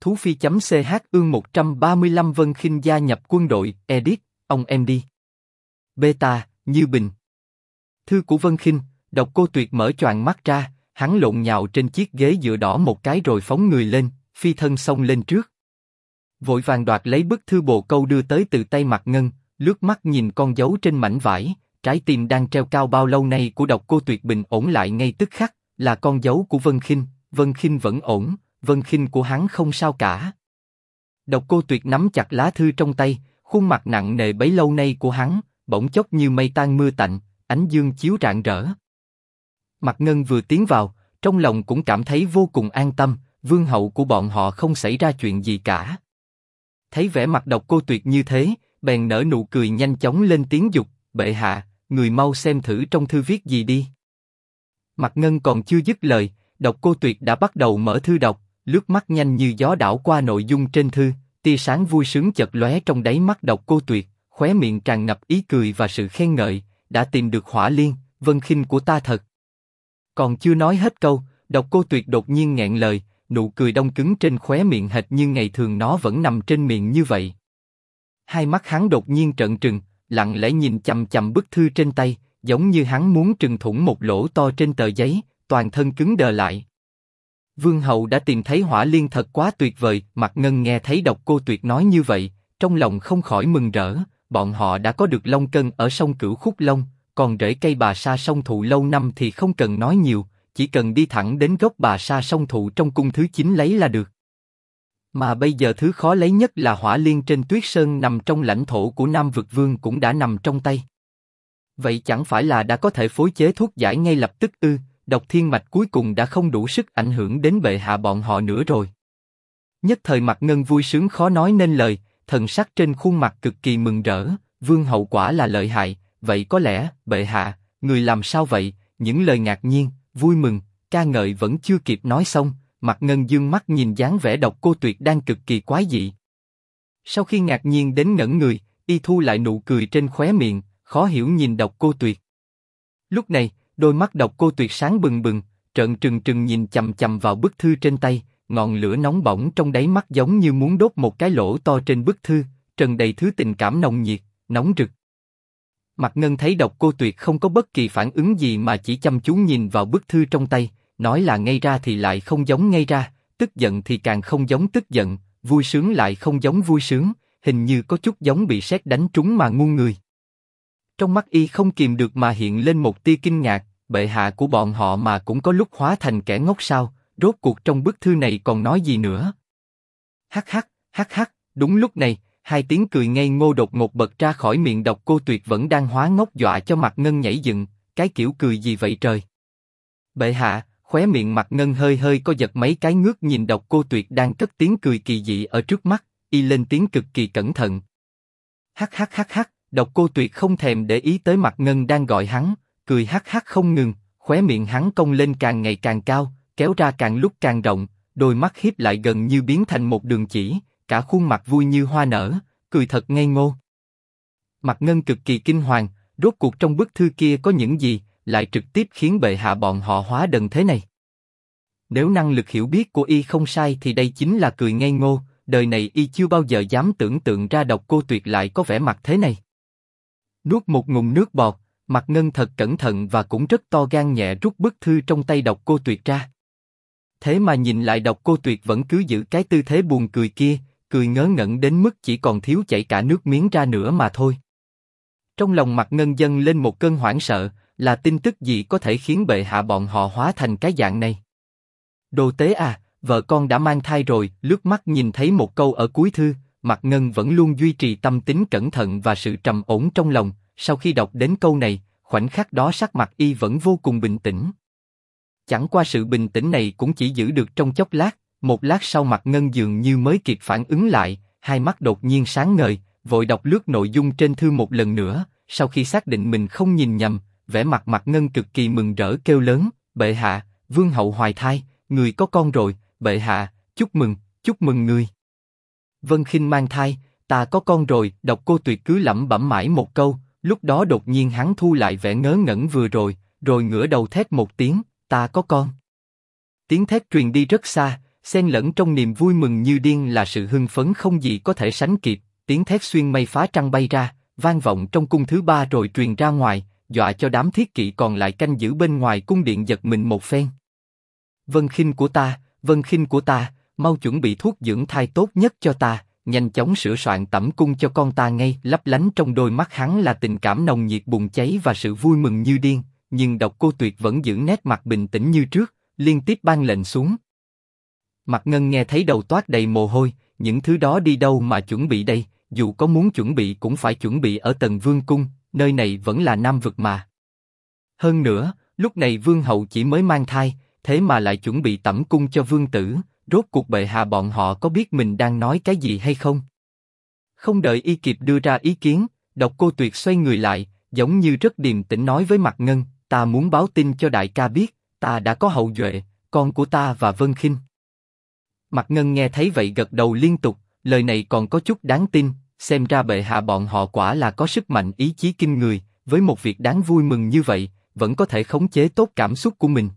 Thú Phi.ch ương 135 Vân Khinh gia nhập quân đội, edit, ông em đi. Beta, Như Bình. Thư của Vân Khinh, Độc Cô Tuyệt mở choàng mắt ra, hắn lộn nhào trên chiếc ghế dựa đỏ một cái rồi phóng người lên, phi thân xông lên trước. Vội vàng đoạt lấy bức thư bồ câu đưa tới từ tay Mạc Ngân, lướt mắt nhìn con dấu trên mảnh vải, trái tim đang treo cao bao lâu nay của Độc Cô Tuyệt bình ổn lại ngay tức khắc, là con dấu của Vân Khinh vẫn ổn, Vân Khinh của hắn không sao cả. Độc Cô Tuyệt nắm chặt lá thư trong tay, khuôn mặt nặng nề bấy lâu nay của hắn, bỗng chốc như mây tan mưa tạnh, ánh dương chiếu rạng rỡ. Mạc Ngân vừa tiến vào, trong lòng cũng cảm thấy vô cùng an tâm, vương hậu của bọn họ không xảy ra chuyện gì cả. Thấy vẻ mặt Độc Cô Tuyệt như thế, bèn nở nụ cười nhanh chóng lên tiếng dục, bệ hạ, người mau xem thử trong thư viết gì đi. Mạc Ngân còn chưa dứt lời, Độc Cô Tuyệt đã bắt đầu mở thư đọc, lướt mắt nhanh như gió đảo qua nội dung trên thư, tia sáng vui sướng chợt lóe trong đáy mắt Độc Cô Tuyệt, khóe miệng tràn ngập ý cười và sự khen ngợi, đã tìm được Hỏa Liên, Vân Khinh của ta thật. Còn chưa nói hết câu, Độc Cô Tuyệt đột nhiên nghẹn lời, nụ cười đông cứng trên khóe miệng hệt như ngày thường nó vẫn nằm trên miệng như vậy. Hai mắt hắn đột nhiên trợn trừng, lặng lẽ nhìn chằm chằm bức thư trên tay, giống như hắn muốn trừng thủng một lỗ to trên tờ giấy, toàn thân cứng đờ lại. Vương hậu đã tìm thấy Hỏa Liên thật quá tuyệt vời. Mạc Ngân nghe thấy Độc Cô Tuyệt nói như vậy, trong lòng không khỏi mừng rỡ. Bọn họ đã có được long cân ở sông Cửu Khúc Long, còn rễ cây bà sa sông thụ lâu năm thì không cần nói nhiều, chỉ cần đi thẳng đến gốc bà sa sông thụ trong cung thứ 9 lấy là được. Mà bây giờ thứ khó lấy nhất là Hỏa Liên trên Tuyết Sơn nằm trong lãnh thổ của Nam Vực Vương cũng đã nằm trong tay. Vậy chẳng phải là đã có thể phối chế thuốc giải ngay lập tức ư? Độc Thiên Mạch cuối cùng đã không đủ sức ảnh hưởng đến bệ hạ bọn họ nữa rồi. Nhất thời Mạc Ngân vui sướng khó nói nên lời, thần sắc trên khuôn mặt cực kỳ mừng rỡ. Vương hậu quả là lợi hại, vậy có lẽ bệ hạ, người làm sao vậy? Những lời ngạc nhiên, vui mừng, ca ngợi vẫn chưa kịp nói xong, Mạc Ngân dương mắt nhìn dáng vẻ Độc Cô Tuyệt đang cực kỳ quái dị. Sau khi ngạc nhiên đến ngẩn người, y thu lại nụ cười trên khóe miệng, khó hiểu nhìn Độc Cô Tuyệt. Lúc này, đôi mắt Độc Cô Tuyệt sáng bừng bừng, trợn trừng trừng nhìn chằm chằm vào bức thư trên tay, ngọn lửa nóng bỏng trong đáy mắt giống như muốn đốt một cái lỗ to trên bức thư, tràn đầy thứ tình cảm nồng nhiệt, nóng rực. Mạc Ngân thấy Độc Cô Tuyệt không có bất kỳ phản ứng gì mà chỉ chăm chú nhìn vào bức thư trong tay, nói là ngây ra thì lại không giống ngây ra, tức giận thì càng không giống tức giận, vui sướng lại không giống vui sướng, hình như có chút giống bị sét đánh trúng mà ngu người. Trong mắt y không kìm được mà hiện lên một tia kinh ngạc, bệ hạ của bọn họ mà cũng có lúc hóa thành kẻ ngốc sao? Rốt cuộc trong bức thư này còn nói gì nữa? Hắc hắc, đúng lúc này, hai tiếng cười ngây ngô đột ngột bật ra khỏi miệng Độc Cô Tuyệt vẫn đang hóa ngốc dọa cho Mạc Ngân nhảy dựng, cái kiểu cười gì vậy trời? Bệ hạ, khóe miệng Mạc Ngân hơi hơi co giật mấy cái ngước nhìn Độc Cô Tuyệt đang cất tiếng cười kỳ dị ở trước mắt, y lên tiếng cực kỳ cẩn thận. Hắc, Độc Cô Tuyệt không thèm để ý tới Mạc Ngân đang gọi hắn, cười hắc không ngừng, khóe miệng hắn cong lên càng ngày càng cao, kéo ra càng lúc càng rộng, đôi mắt híp lại gần như biến thành một đường chỉ, cả khuôn mặt vui như hoa nở, cười thật ngây ngô. Mạc Ngân cực kỳ kinh hoàng, rốt cuộc trong bức thư kia có những gì, lại trực tiếp khiến bệ hạ bọn họ hóa đần thế này. Nếu năng lực hiểu biết của y không sai thì đây chính là cười ngây ngô, đời này y chưa bao giờ dám tưởng tượng ra Độc Cô Tuyệt lại có vẻ mặt thế này. Nuốt một ngụm nước bọt, Mạc Ngân thật cẩn thận và cũng rất to gan nhẹ rút bức thư trong tay Độc Cô Tuyệt ra. Thế mà nhìn lại Độc Cô Tuyệt vẫn cứ giữ cái tư thế buồn cười kia, cười ngớ ngẩn đến mức chỉ còn thiếu chảy cả nước miếng ra nữa mà thôi. Trong lòng Mạc Ngân dâng lên một cơn hoảng sợ, là tin tức gì có thể khiến bệ hạ bọn họ hóa thành cái dạng này? Đồ tế à, vợ con đã mang thai rồi. Lướt mắt nhìn thấy một câu ở cuối thư, Mạc Ngân vẫn luôn duy trì tâm tính cẩn thận và sự trầm ổn trong lòng. Sau khi đọc đến câu này, khoảnh khắc đó sắc mặt y vẫn vô cùng bình tĩnh. Chẳng qua sự bình tĩnh này cũng chỉ giữ được trong chốc lát. Một lát sau Mạc Ngân dường như mới kịp phản ứng lại, hai mắt đột nhiên sáng ngời, vội đọc lướt nội dung trên thư một lần nữa. Sau khi xác định mình không nhìn nhầm, vẻ mặt Mạc Ngân cực kỳ mừng rỡ kêu lớn: bệ hạ, vương hậu hoài thai, người có con rồi. Bệ hạ, chúc mừng người. Vân Khinh mang thai, ta có con rồi. Độc Cô Tuyệt cứ lẩm bẩm mãi một câu, lúc đó đột nhiên hắn thu lại vẻ ngớ ngẩn vừa rồi ngửa đầu thét một tiếng: ta có con. Tiếng thét truyền đi rất xa, xen lẫn trong niềm vui mừng như điên là sự hưng phấn không gì có thể sánh kịp. Tiếng thét xuyên mây phá trăng bay ra, vang vọng trong cung thứ ba rồi truyền ra ngoài, dọa cho đám thiết kỵ còn lại canh giữ bên ngoài cung điện giật mình một phen. Vân Khinh của ta, Vân Khinh của ta, mau chuẩn bị thuốc dưỡng thai tốt nhất cho ta, nhanh chóng sửa soạn tẩm cung cho con ta ngay. Lấp lánh trong đôi mắt hắn là tình cảm nồng nhiệt bùng cháy và sự vui mừng như điên, nhưng Độc Cô Tuyệt vẫn giữ nét mặt bình tĩnh như trước, liên tiếp ban lệnh xuống. Mạc Ngân nghe thấy đầu toát đầy mồ hôi, những thứ đó đi đâu mà chuẩn bị đây, dù có muốn chuẩn bị cũng phải chuẩn bị ở Tần Vương cung, nơi này vẫn là Nam vực mà. Hơn nữa, lúc này Vương hậu chỉ mới mang thai, thế mà lại chuẩn bị tẩm cung cho vương tử, rốt cuộc bệ hạ bọn họ có biết mình đang nói cái gì hay không? Không đợi y kịp đưa ra ý kiến, Độc Cô Tuyệt xoay người lại, giống như rất điềm tĩnh nói với Mạc Ngân, ta muốn báo tin cho đại ca biết, ta đã có hậu duệ, con của ta và Vân Khinh. Mạc Ngân nghe thấy vậy gật đầu liên tục, lời này còn có chút đáng tin, xem ra bệ hạ bọn họ quả là có sức mạnh ý chí kinh người, với một việc đáng vui mừng như vậy, vẫn có thể khống chế tốt cảm xúc của mình.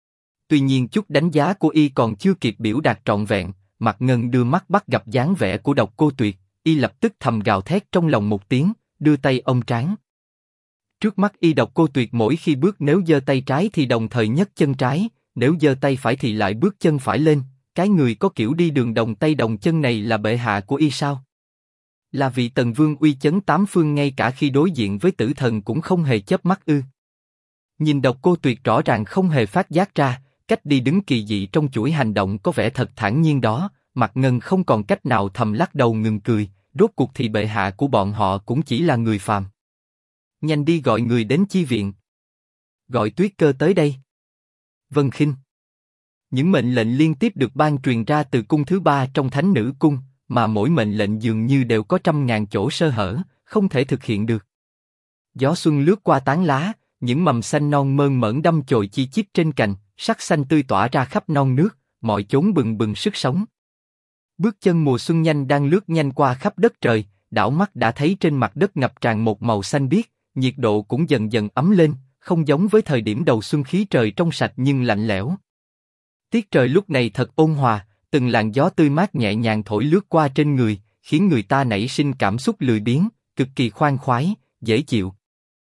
Tuy nhiên chút đánh giá của y còn chưa kịp biểu đạt trọn vẹn, Mạc Ngân đưa mắt bắt gặp dáng vẻ của Độc Cô Tuyệt, y lập tức thầm gào thét trong lòng một tiếng, đưa tay ôm trán. Trước mắt y Độc Cô Tuyệt mỗi khi bước nếu giơ tay trái thì đồng thời nhấc chân trái, nếu giơ tay phải thì lại bước chân phải lên, cái người có kiểu đi đường đồng tay đồng chân này là bệ hạ của y sao? Là vị Tần Vương uy chấn tám phương ngay cả khi đối diện với tử thần cũng không hề chớp mắt ư? Nhìn Độc Cô Tuyệt rõ ràng không hề phát giác ra, cách đi đứng kỳ dị trong chuỗi hành động có vẻ thật thản nhiên đó, Mạc Ngân không còn cách nào thầm lắc đầu ngừng cười, rốt cuộc thì bệ hạ của bọn họ cũng chỉ là người phàm. Nhanh đi gọi người đến chi viện. Gọi Tuyết Cơ tới đây. Vân Khinh. Những mệnh lệnh liên tiếp được ban truyền ra từ cung thứ ba trong Thánh Nữ Cung, mà mỗi mệnh lệnh dường như đều có trăm ngàn chỗ sơ hở, không thể thực hiện được. Gió xuân lướt qua tán lá, những mầm xanh non mơn mởn đâm chồi chi chít trên cành, sắc xanh tươi tỏa ra khắp non nước, mọi chốn bừng bừng sức sống. Bước chân mùa xuân nhanh đang lướt nhanh qua khắp đất trời, đảo mắt đã thấy trên mặt đất ngập tràn một màu xanh biếc, nhiệt độ cũng dần dần ấm lên, không giống với thời điểm đầu xuân khí trời trong sạch nhưng lạnh lẽo. Tiết trời lúc này thật ôn hòa, từng làn gió tươi mát nhẹ nhàng thổi lướt qua trên người, khiến người ta nảy sinh cảm xúc lười biếng, cực kỳ khoan khoái, dễ chịu.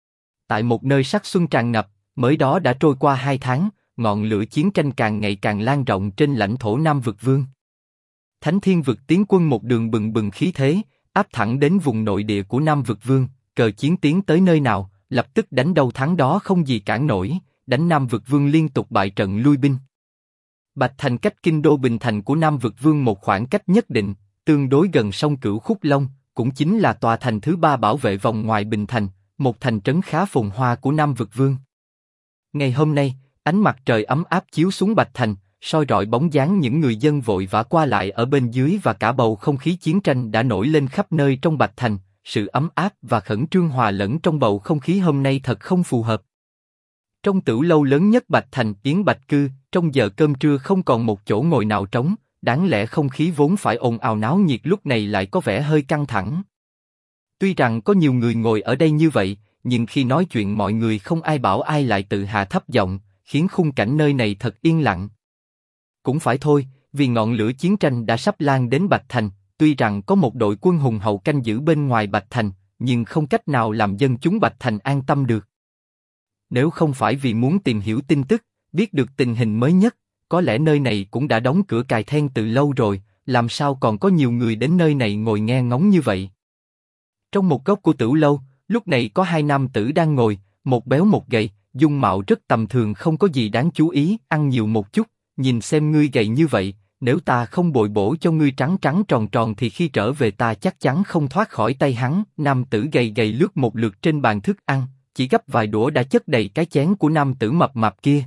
Tại một nơi sắc xuân tràn ngập, mới đó đã trôi qua 2 tháng, ngọn lửa chiến tranh càng ngày càng lan rộng trên lãnh thổ Nam Vực Vương. Thánh Thiên Vực tiến quân một đường bừng bừng khí thế, áp thẳng đến vùng nội địa của Nam Vực Vương, cờ chiến tiến tới nơi nào, lập tức đánh đâu thắng đó không gì cản nổi, đánh Nam Vực Vương liên tục bại trận lui binh. Bạch Thành cách kinh đô Bình Thành của Nam Vực Vương một khoảng cách nhất định, tương đối gần sông Cửu Khúc Long, cũng chính là tòa thành thứ 3 bảo vệ vòng ngoài Bình Thành, một thành trấn khá phồn hoa của Nam Vực Vương. Ngày hôm nay, ánh mặt trời ấm áp chiếu xuống Bạch Thành, soi rọi bóng dáng những người dân vội vã qua lại ở bên dưới và cả bầu không khí chiến tranh đã nổi lên khắp nơi trong Bạch Thành, sự ấm áp và khẩn trương hòa lẫn trong bầu không khí hôm nay thật không phù hợp. Trong tửu lâu lớn nhất Bạch Thành, Yến Bạch Cư, trong giờ cơm trưa không còn một chỗ ngồi nào trống, đáng lẽ không khí vốn phải ồn ào náo nhiệt lúc này lại có vẻ hơi căng thẳng. Tuy rằng có nhiều người ngồi ở đây như vậy, nhưng khi nói chuyện mọi người không ai bảo ai lại tự hạ thấp giọng, khiến khung cảnh nơi này thật yên lặng. Cũng phải thôi, vì ngọn lửa chiến tranh đã sắp lan đến Bạch Thành, tuy rằng có một đội quân hùng hậu canh giữ bên ngoài Bạch Thành, nhưng không cách nào làm dân chúng Bạch Thành an tâm được. Nếu không phải vì muốn tìm hiểu tin tức, biết được tình hình mới nhất, có lẽ nơi này cũng đã đóng cửa cài then từ lâu rồi, làm sao còn có nhiều người đến nơi này ngồi nghe ngóng như vậy. Trong một góc của tửu lâu, lúc này có 2 nam tử đang ngồi, một béo một gầy, dung mạo rất tầm thường không có gì đáng chú ý, ăn nhiều một chút, nhìn xem ngươi gầy như vậy, nếu ta không bồi bổ cho ngươi trắng trắng tròn tròn thì khi trở về ta chắc chắn không thoát khỏi tay hắn. Nam tử gầy gầy lướt một lượt trên bàn thức ăn, chỉ gấp vài đũa đã chất đầy cái chén của nam tử mập mạp kia.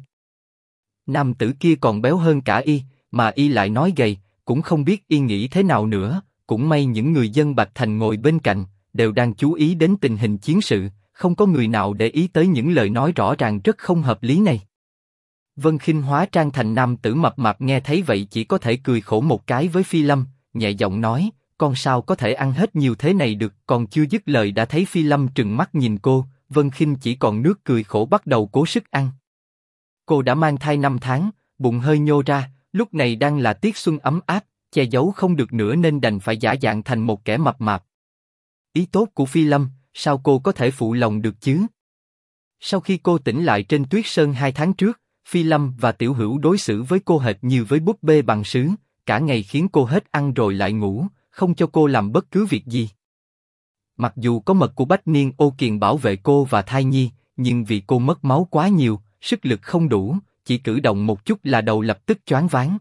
Nam tử kia còn béo hơn cả y, mà y lại nói gầy, cũng không biết y nghĩ thế nào nữa. Cũng may những người dân Bạch Thành ngồi bên cạnh đều đang chú ý đến tình hình chiến sự, không có người nào để ý tới những lời nói rõ ràng rất không hợp lý này. Vân Khinh hóa trang thành nam tử mập mạp nghe thấy vậy chỉ có thể cười khổ một cái với Phi Lâm, nhẹ giọng nói, con sao có thể ăn hết nhiều thế này được. Còn chưa dứt lời đã thấy Phi Lâm trừng mắt nhìn cô, Vân Khinh chỉ còn nước cười khổ bắt đầu cố sức ăn. Cô đã mang thai 5 tháng, bụng hơi nhô ra, lúc này đang là tiết xuân ấm áp, che giấu không được nữa nên đành phải giả dạng thành một kẻ mập mạp. Ý tốt của Phi Lâm, sao cô có thể phụ lòng được chứ? Sau khi cô tỉnh lại trên Tuyết Sơn 2 tháng trước, Phi Lâm và Tiểu Hữu đối xử với cô hệt như với búp bê bằng sứ, cả ngày khiến cô hết ăn rồi lại ngủ, không cho cô làm bất cứ việc gì. Mặc dù có mật của Bách Niên Ô Kiền bảo vệ cô và thai nhi, nhưng vì cô mất máu quá nhiều, sức lực không đủ, chỉ cử động một chút là đầu lập tức choáng váng.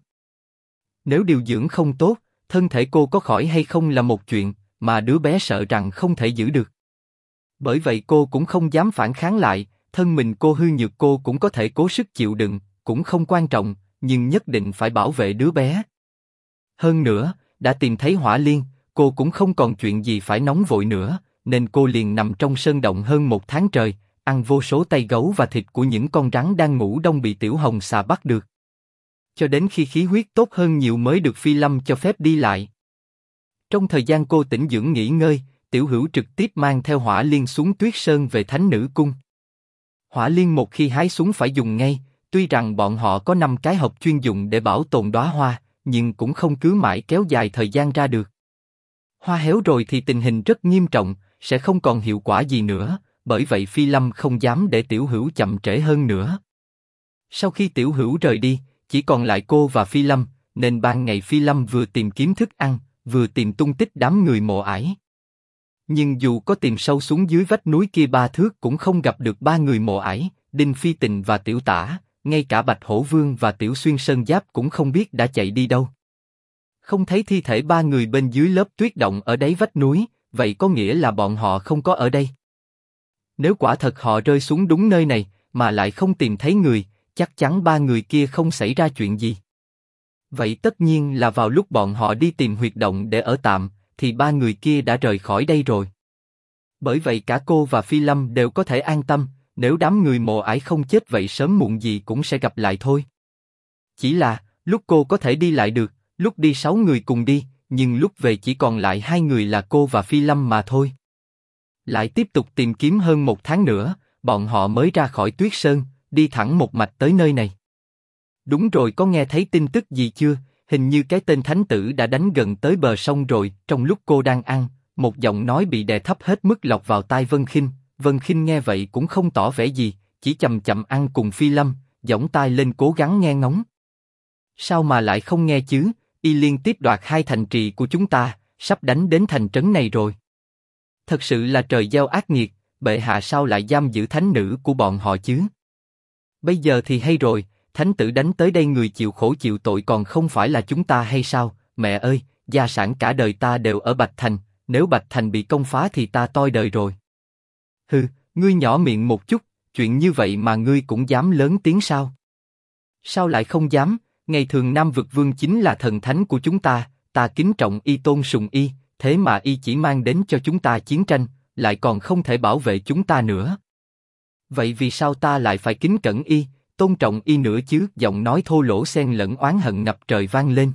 Nếu điều dưỡng không tốt, thân thể cô có khỏi hay không là một chuyện, mà đứa bé sợ rằng không thể giữ được. Bởi vậy cô cũng không dám phản kháng lại, thân mình cô hư nhược cô cũng có thể cố sức chịu đựng, cũng không quan trọng, nhưng nhất định phải bảo vệ đứa bé. Hơn nữa, đã tìm thấy Hỏa Liên, cô cũng không còn chuyện gì phải nóng vội nữa, nên cô liền nằm trong sơn động hơn 1 tháng trời, ăn vô số tay gấu và thịt của những con rắn đang ngủ đông bị Tiểu Hồng Xà bắt được. Cho đến khi khí huyết tốt hơn nhiều mới được Phi Lâm cho phép đi lại. Trong thời gian cô tĩnh dưỡng nghỉ ngơi, Tiểu Hữu trực tiếp mang theo Hỏa Liên xuống Tuyết Sơn về Thánh Nữ Cung. Hỏa Liên một khi hái xuống phải dùng ngay, tuy rằng bọn họ có 5 cái hộp chuyên dụng để bảo tồn đóa hoa, nhưng cũng không cứ mãi kéo dài thời gian ra được. Hoa héo rồi thì tình hình rất nghiêm trọng, sẽ không còn hiệu quả gì nữa, bởi vậy Phi Lâm không dám để Tiểu Hữu chậm trễ hơn nữa. Sau khi Tiểu Hữu rời đi, chỉ còn lại cô và Phi Lâm, nên ban ngày Phi Lâm vừa tìm kiếm thức ăn, vừa tìm tung tích đám người mộ ải. Nhưng dù có tìm sâu xuống dưới vách núi kia 3 thước cũng không gặp được 3 người mộ ải, Đinh Phi Tình và Tiểu Tả, ngay cả Bạch Hổ Vương và Tiểu Xuyên Sơn Giáp cũng không biết đã chạy đi đâu. Không thấy thi thể 3 người bên dưới lớp tuyết động ở đáy vách núi, vậy có nghĩa là bọn họ không có ở đây. Nếu quả thật họ rơi xuống đúng nơi này, mà lại không tìm thấy người, chắc chắn 3 người kia không xảy ra chuyện gì. Vậy tất nhiên là vào lúc bọn họ đi tìm huyệt động để ở tạm, thì 3 người kia đã rời khỏi đây rồi. Bởi vậy cả cô và Phi Lâm đều có thể an tâm, nếu đám người mộ ải không chết vậy sớm muộn gì cũng sẽ gặp lại thôi. Chỉ là, lúc cô có thể đi lại được, lúc đi 6 người cùng đi, nhưng lúc về chỉ còn lại 2 người là cô và Phi Lâm mà thôi. Lại tiếp tục tìm kiếm hơn 1 tháng nữa, bọn họ mới ra khỏi Tuyết Sơn, đi thẳng một mạch tới nơi này. Đúng rồi, có nghe thấy tin tức gì chưa? Hình như cái tên thánh tử đã đánh gần tới bờ sông rồi. Trong lúc cô đang ăn, một giọng nói bị đè thấp hết mức lọt vào tai Vân Khinh. Vân Khinh nghe vậy cũng không tỏ vẻ gì, chỉ chậm chậm ăn cùng Phi Lâm, giỏng tai lên cố gắng nghe ngóng. Sao mà lại không nghe chứ? Y liên tiếp đoạt 2 thành trì của chúng ta, sắp đánh đến thành trấn này rồi. Thật sự là trời gieo ác nghiệt, bệ hạ sao lại giam giữ thánh nữ của bọn họ chứ? Bây giờ thì hay rồi, thánh tử đánh tới đây người chịu khổ chịu tội còn không phải là chúng ta hay sao? Mẹ ơi, gia sản cả đời ta đều ở Bạch Thành, nếu Bạch Thành bị công phá thì ta toi đời rồi. Hừ, ngươi nhỏ miệng một chút, chuyện như vậy mà ngươi cũng dám lớn tiếng sao? Sao lại không dám? Ngày thường Nam Vực Vương chính là thần thánh của chúng ta, ta kính trọng y tôn sùng y, thế mà y chỉ mang đến cho chúng ta chiến tranh, lại còn không thể bảo vệ chúng ta nữa. Vậy vì sao ta lại phải kính cẩn y, tôn trọng y nữa chứ? Giọng nói thô lỗ xen lẫn oán hận ngập trời vang lên.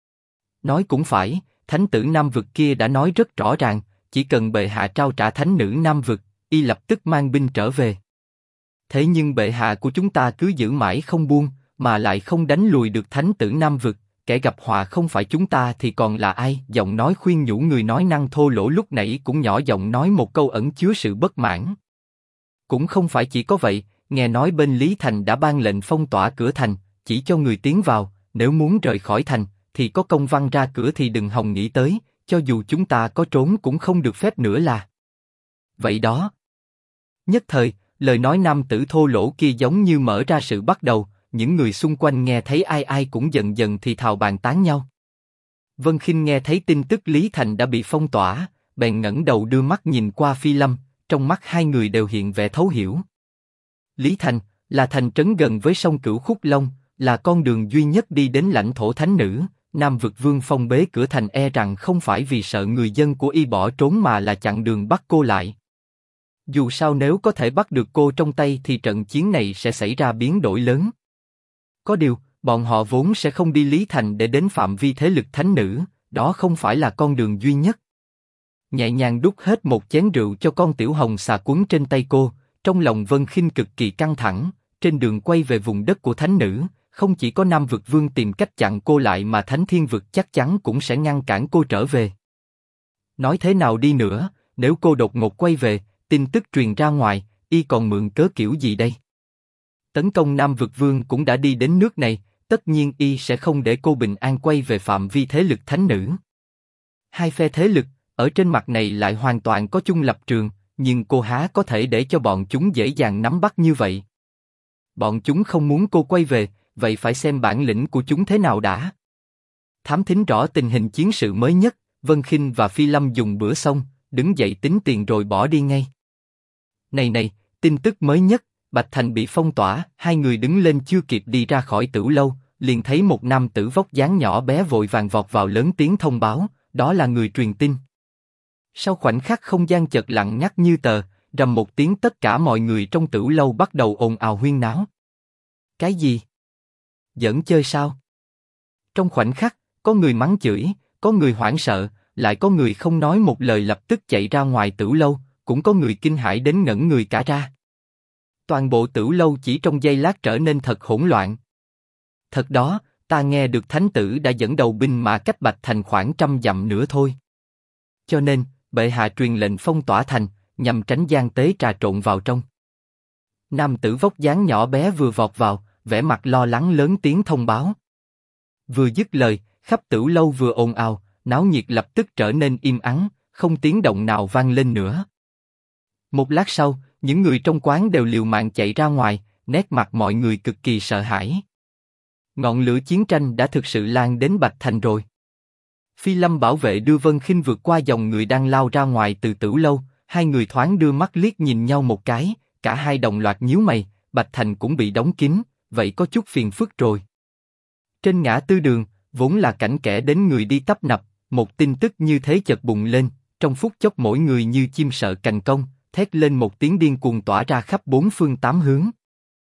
Nói cũng phải, thánh tử Nam Vực kia đã nói rất rõ ràng, chỉ cần bệ hạ trao trả thánh nữ Nam Vực, y lập tức mang binh trở về. Thế nhưng bệ hạ của chúng ta cứ giữ mãi không buông, mà lại không đánh lùi được thánh tử Nam Vực, kẻ gặp họa không phải chúng ta thì còn là ai? Giọng nói khuyên nhủ người nói năng thô lỗ lúc nãy cũng nhỏ giọng nói một câu ẩn chứa sự bất mãn. Cũng không phải chỉ có vậy, nghe nói bên Lý Thành đã ban lệnh phong tỏa cửa thành, chỉ cho người tiến vào, nếu muốn rời khỏi thành, thì có công văn ra cửa thì đừng hòng nghĩ tới, cho dù chúng ta có trốn cũng không được phép nữa là. Vậy đó. Nhất thời, lời nói nam tử thô lỗ kia giống như mở ra sự bắt đầu, những người xung quanh nghe thấy ai ai cũng dần dần thì thào bàn tán nhau. Vân Khinh nghe thấy tin tức Lý Thành đã bị phong tỏa, bèn ngẩng đầu đưa mắt nhìn qua Phi Lâm, trong mắt hai người đều hiện vẻ thấu hiểu. Lý Thành là thành trấn gần với sông Cửu Khúc Long, là con đường duy nhất đi đến lãnh thổ thánh nữ. Nam Vực Vương phong bế cửa thành e rằng không phải vì sợ người dân của y bỏ trốn mà là chặn đường bắt cô lại. Dù sao nếu có thể bắt được cô trong tay thì trận chiến này sẽ xảy ra biến đổi lớn. Có điều, bọn họ vốn sẽ không đi Lý Thành để đến phạm vi thế lực thánh nữ, đó không phải là con đường duy nhất. Nhẹ nhàng đút hết một chén rượu cho con tiểu hồng xà quấn trên tay cô, trong lòng Vân Khinh cực kỳ căng thẳng, trên đường quay về vùng đất của thánh nữ, không chỉ có Nam Vực Vương tìm cách chặn cô lại mà Thánh Thiên Vực chắc chắn cũng sẽ ngăn cản cô trở về. Nói thế nào đi nữa, nếu cô đột ngột quay về, tin tức truyền ra ngoài, y còn mượn cớ kiểu gì đây? Tấn công Nam Vực Vương cũng đã đi đến nước này, tất nhiên y sẽ không để cô bình an quay về phạm vi thế lực thánh nữ. Hai phe thế lực, ở trên mặt này lại hoàn toàn có chung lập trường, nhưng cô há có thể để cho bọn chúng dễ dàng nắm bắt như vậy. Bọn chúng không muốn cô quay về, vậy phải xem bản lĩnh của chúng thế nào đã. Thám thính rõ tình hình chiến sự mới nhất, Vân Khinh và Phi Lâm dùng bữa xong, đứng dậy tính tiền rồi bỏ đi ngay. Này, tin tức mới nhất, Bạch Thành bị phong tỏa, hai người đứng lên chưa kịp đi ra khỏi tửu lâu, liền thấy một nam tử vóc dáng nhỏ bé vội vàng vọt vào lớn tiếng thông báo, đó là người truyền tin. Sau khoảnh khắc không gian chợt lặng ngắt như tờ, rầm một tiếng tất cả mọi người trong tửu lâu bắt đầu ồn ào huyên náo. Cái gì? Giỡn chơi sao? Trong khoảnh khắc, có người mắng chửi, có người hoảng sợ, lại có người không nói một lời lập tức chạy ra ngoài tửu lâu, cũng có người kinh hãi đến ngẩn người cả ra. Toàn bộ tửu lâu chỉ trong giây lát trở nên thật hỗn loạn. Thật đó, ta nghe được thánh tử đã dẫn đầu binh mã cách Bạch Thành khoảng 100 dặm nữa thôi. Cho nên, bệ hạ truyền lệnh phong tỏa thành, nhằm tránh gian tế trà trộn vào trong. Nam tử vóc dáng nhỏ bé vừa vọt vào, vẻ mặt lo lắng lớn tiếng thông báo. Vừa dứt lời, khắp tửu lâu vừa ồn ào, náo nhiệt lập tức trở nên im ắng, không tiếng động nào vang lên nữa. Một lát sau, những người trong quán đều liều mạng chạy ra ngoài, nét mặt mọi người cực kỳ sợ hãi. Ngọn lửa chiến tranh đã thực sự lan đến Bạch Thành rồi. Phi Lâm bảo vệ đưa Vân Khinh vượt qua dòng người đang lao ra ngoài từ tửu lâu, hai người thoáng đưa mắt liếc nhìn nhau một cái, cả hai đồng loạt nhíu mày, Bạch Thành cũng bị đóng kín, vậy có chút phiền phức rồi. Trên ngã tư đường, vốn là cảnh kẻ đến người đi tấp nập, một tin tức như thế chợt bùng lên, trong phút chốc mỗi người như chim sợ cành cong, thét lên một tiếng điên cuồng tỏa ra khắp bốn phương tám hướng.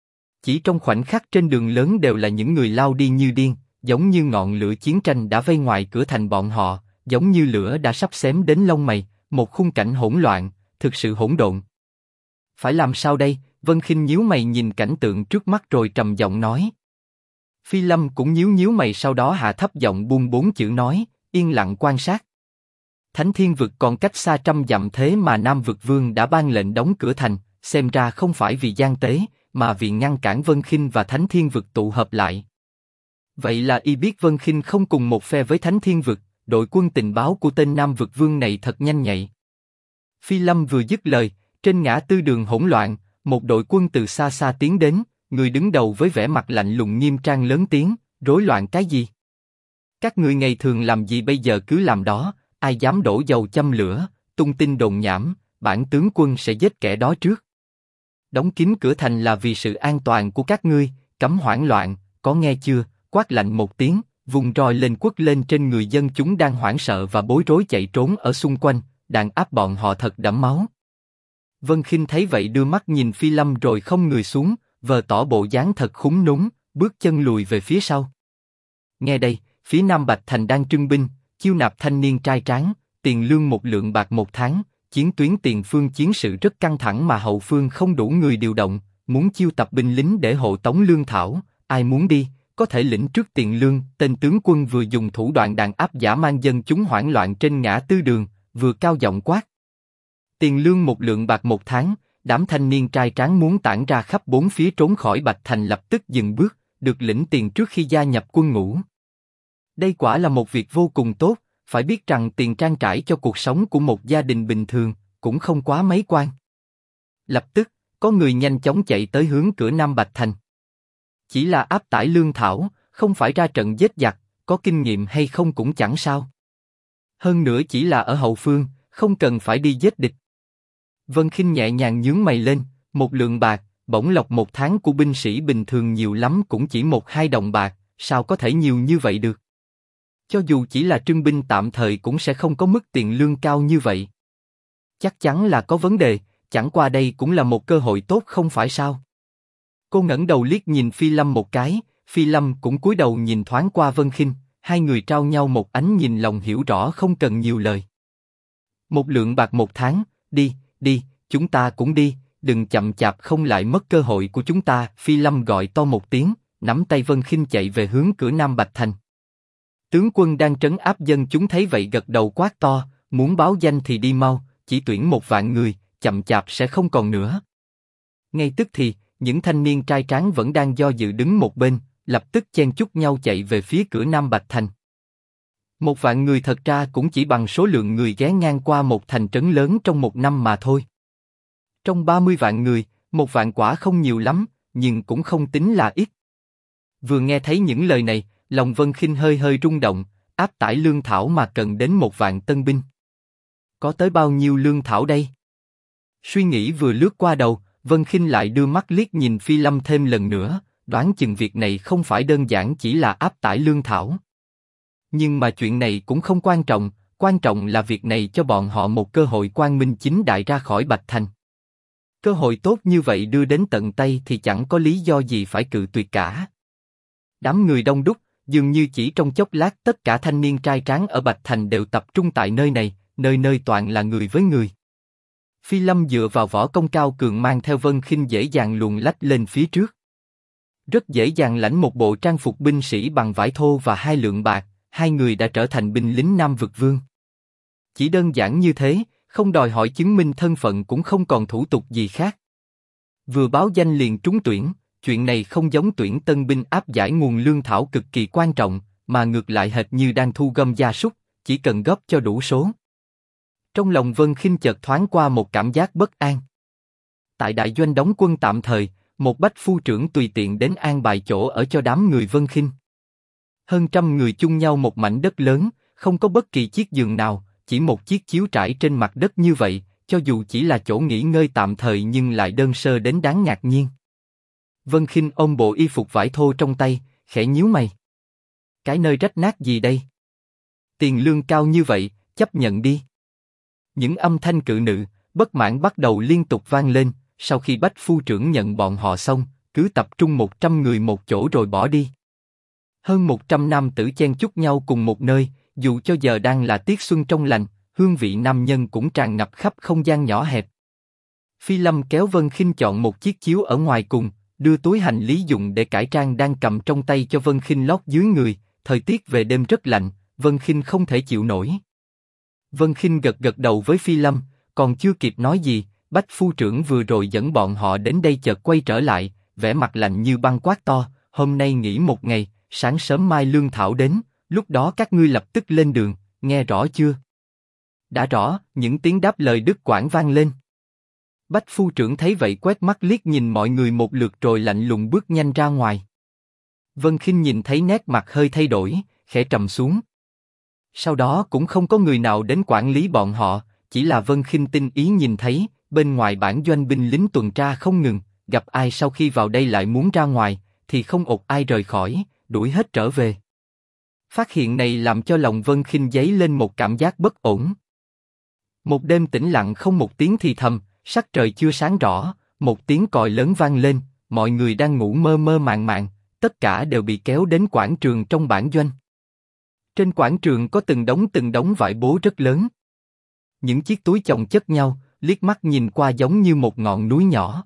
Chỉ trong khoảnh khắc trên đường lớn đều là những người lao đi như điên, giống như ngọn lửa chiến tranh đã vây ngoài cửa thành bọn họ, giống như lửa đã sắp xém đến lông mày, một khung cảnh hỗn loạn, thực sự hỗn độn. Phải làm sao đây? Vân Khinh nhíu mày nhìn cảnh tượng trước mắt rồi trầm giọng nói. Phi Lâm cũng nhíu mày sau đó hạ thấp giọng buông 4 chữ nói, yên lặng quan sát. Thánh Thiên Vực còn cách xa 100 dặm thế mà Nam Vực Vương đã ban lệnh đóng cửa thành, xem ra không phải vì gian tế, mà vì ngăn cản Vân Khinh và Thánh Thiên Vực tụ hợp lại. Vậy là y biết Vân Khinh không cùng một phe với Thánh Thiên Vực, đội quân tình báo của tên Nam Vực Vương này thật nhanh nhạy. Phi Lâm vừa dứt lời, trên ngã tư đường hỗn loạn, một đội quân từ xa xa tiến đến, người đứng đầu với vẻ mặt lạnh lùng nghiêm trang lớn tiếng, rối loạn cái gì? Các ngươi ngày thường làm gì bây giờ cứ làm đó, ai dám đổ dầu châm lửa, tung tin đồn nhảm, bản tướng quân sẽ giết kẻ đó trước. Đóng kín cửa thành là vì sự an toàn của các ngươi, cấm hoảng loạn, có nghe chưa? Quát lạnh một tiếng, vùng roi lên quất lên trên người dân chúng đang hoảng sợ và bối rối chạy trốn ở xung quanh, đàn áp bọn họ thật đẫm máu. Vân Khinh thấy vậy đưa mắt nhìn Phi Lâm rồi không người xuống, vờ tỏ bộ dáng thật khúng núm, bước chân lùi về phía sau. Nghe đây, phía Nam Bạch Thành đang trưng binh, chiêu nạp thanh niên trai tráng, tiền lương 1 lượng bạc một tháng, chiến tuyến tiền phương chiến sự rất căng thẳng mà hậu phương không đủ người điều động, muốn chiêu tập binh lính để hộ tống lương thảo, ai muốn đi, có thể lĩnh trước tiền lương. Tên tướng quân vừa dùng thủ đoạn đàn áp dã man dân chúng hoảng loạn trên ngã tư đường, vừa cao giọng quát. Tiền lương 1 lượng bạc một tháng, đám thanh niên trai tráng muốn tản ra khắp bốn phía trốn khỏi Bạch Thành lập tức dừng bước, được lĩnh tiền trước khi gia nhập quân ngũ. Đây quả là một việc vô cùng tốt, phải biết rằng tiền trang trải cho cuộc sống của một gia đình bình thường, cũng không quá mấy quan. Lập tức, có người nhanh chóng chạy tới hướng cửa Nam Bạch Thành. Chỉ là áp tải lương thảo, không phải ra trận giết giặc, có kinh nghiệm hay không cũng chẳng sao. Hơn nữa chỉ là ở hậu phương, không cần phải đi giết địch. Vân Khinh nhẹ nhàng nhướng mày lên, 1 lượng bạc, bổng lộc một tháng của binh sĩ bình thường nhiều lắm cũng chỉ 1-2 đồng bạc, sao có thể nhiều như vậy được? Cho dù chỉ là trưng binh tạm thời cũng sẽ không có mức tiền lương cao như vậy. Chắc chắn là có vấn đề, chẳng qua đây cũng là một cơ hội tốt không phải sao? Cô ngẩng đầu liếc nhìn Phi Lâm một cái, Phi Lâm cũng cúi đầu nhìn thoáng qua Vân Khinh, hai người trao nhau một ánh nhìn lòng hiểu rõ không cần nhiều lời. 1 lượng bạc một tháng, đi, chúng ta cũng đi, đừng chậm chạp không lại mất cơ hội của chúng ta. Phi Lâm gọi to một tiếng, nắm tay Vân Khinh chạy về hướng cửa Nam Bạch Thành. Tướng quân đang trấn áp dân chúng thấy vậy gật đầu quát to, muốn báo danh thì đi mau, chỉ tuyển 1.000 người, chậm chạp sẽ không còn nữa. Ngay tức thì, những thanh niên trai tráng vẫn đang do dự đứng một bên, lập tức chen chúc nhau chạy về phía cửa Nam Bạch Thành. 1.000 người thật ra cũng chỉ bằng số lượng người ghé ngang qua một thành trấn lớn trong một năm mà thôi. Trong 30 vạn người, 1.000 quả không nhiều lắm, nhưng cũng không tính là ít. Vừa nghe thấy những lời này, lòng Vân Khinh hơi hơi rung động, áp tải lương thảo mà cần đến 1.000 tân binh. Có tới bao nhiêu lương thảo đây? Suy nghĩ vừa lướt qua đầu, Vân Khinh lại đưa mắt liếc nhìn Phi Lâm thêm lần nữa, đoán chừng việc này không phải đơn giản chỉ là áp tải lương thảo. Nhưng mà chuyện này cũng không quan trọng là việc này cho bọn họ một cơ hội quang minh chính đại ra khỏi Bạch Thành. Cơ hội tốt như vậy đưa đến tận tay thì chẳng có lý do gì phải cự tuyệt cả. Đám người đông đúc, dường như chỉ trong chốc lát tất cả thanh niên trai tráng ở Bạch Thành đều tập trung tại nơi này, nơi nơi toàn là người với người. Phi Lâm dựa vào võ công cao cường mang theo Vân Khinh dễ dàng luồn lách lên phía trước. Rất dễ dàng lãnh một bộ trang phục binh sĩ bằng vải thô và 2 lượng bạc, hai người đã trở thành binh lính Nam Vực Vương. Chỉ đơn giản như thế, không đòi hỏi chứng minh thân phận cũng không còn thủ tục gì khác. Vừa báo danh liền trúng tuyển, chuyện này không giống tuyển tân binh áp giải nguồn lương thảo cực kỳ quan trọng, mà ngược lại hệt như đang thu gom gia súc, chỉ cần góp cho đủ số. Trong lòng Vân Khinh chợt thoáng qua một cảm giác bất an. Tại đại doanh đóng quân tạm thời, một bách phu trưởng tùy tiện đến an bài chỗ ở cho đám người Vân Khinh. Hơn 100 người chung nhau một mảnh đất lớn, không có bất kỳ chiếc giường nào, chỉ một chiếc chiếu trải trên mặt đất như vậy, cho dù chỉ là chỗ nghỉ ngơi tạm thời nhưng lại đơn sơ đến đáng ngạc nhiên. Vân Khinh ôm bộ y phục vải thô trong tay, khẽ nhíu mày. Cái nơi rách nát gì đây? Tiền lương cao như vậy, chấp nhận đi. Những âm thanh cự nữ, bất mãn bắt đầu liên tục vang lên, sau khi bách phu trưởng nhận bọn họ xong, cứ tập trung 100 người một chỗ rồi bỏ đi. Hơn 100 nam tử chen chúc nhau cùng một nơi, dù cho giờ đang là tiết xuân trong lành, hương vị nam nhân cũng tràn ngập khắp không gian nhỏ hẹp. Phi Lâm kéo Vân Khinh chọn một chiếc chiếu ở ngoài cùng, đưa túi hành lý dùng để cải trang đang cầm trong tay cho Vân Khinh lót dưới người. Thời tiết về đêm rất lạnh, Vân Khinh không thể chịu nổi. Vân Khinh gật gật đầu với Phi Lâm, còn chưa kịp nói gì, bách phu trưởng vừa rồi dẫn bọn họ đến đây chợt quay trở lại, vẻ mặt lạnh như băng quát to: hôm nay nghỉ một ngày, sáng sớm mai lương thảo đến, lúc đó các ngươi lập tức lên đường, nghe rõ chưa? Đã rõ. Những tiếng đáp lời đứt quãng vang lên. Bách phu trưởng thấy vậy quét mắt liếc nhìn mọi người một lượt rồi lạnh lùng bước nhanh ra ngoài. Vân Khinh nhìn thấy nét mặt hơi thay đổi, khẽ trầm xuống. Sau đó cũng không có người nào đến quản lý bọn họ, chỉ là Vân Khinh tinh ý nhìn thấy, bên ngoài bản doanh binh lính tuần tra không ngừng, gặp ai sau khi vào đây lại muốn ra ngoài, thì không ột ai rời khỏi, đuổi hết trở về. Phát hiện này làm cho lòng Vân Khinh dấy lên một cảm giác bất ổn. Một đêm tĩnh lặng không một tiếng thì thầm, sắc trời chưa sáng rõ, một tiếng còi lớn vang lên, mọi người đang ngủ mơ mơ màng màng, tất cả đều bị kéo đến quảng trường trong bản doanh. Trên quảng trường có từng đống vải bố rất lớn. Những chiếc túi chồng chất nhau, liếc mắt nhìn qua giống như một ngọn núi nhỏ.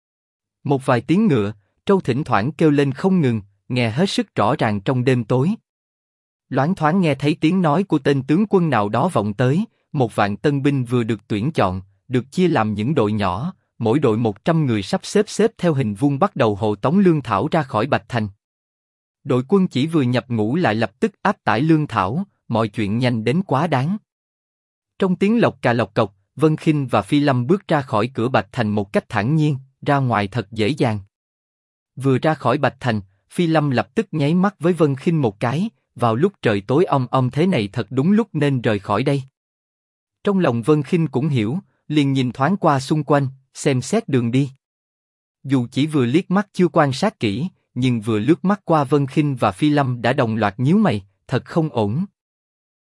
Một vài tiếng ngựa, trâu thỉnh thoảng kêu lên không ngừng, nghe hết sức rõ ràng trong đêm tối. Loáng thoáng nghe thấy tiếng nói của tên tướng quân nào đó vọng tới, 1.000 tân binh vừa được tuyển chọn, được chia làm những đội nhỏ, mỗi đội 100 người sắp xếp theo hình vuông bắt đầu hộ tống lương thảo ra khỏi Bạch Thành. Đội quân chỉ vừa nhập ngũ lại lập tức áp tải lương thảo, mọi chuyện nhanh đến quá đáng. Trong tiếng lộc cà lộc cộc, Vân Khinh và Phi Lâm bước ra khỏi cửa Bạch Thành một cách thản nhiên, ra ngoài thật dễ dàng. Vừa ra khỏi Bạch Thành, Phi Lâm lập tức nháy mắt với Vân Khinh một cái, vào lúc trời tối thế này thật đúng lúc nên rời khỏi đây. Trong lòng Vân Khinh cũng hiểu, liền nhìn thoáng qua xung quanh, xem xét đường đi. Dù chỉ vừa liếc mắt chưa quan sát kỹ, nhưng vừa lướt mắt qua Vân Khinh và Phi Lâm đã đồng loạt nhíu mày, thật không ổn.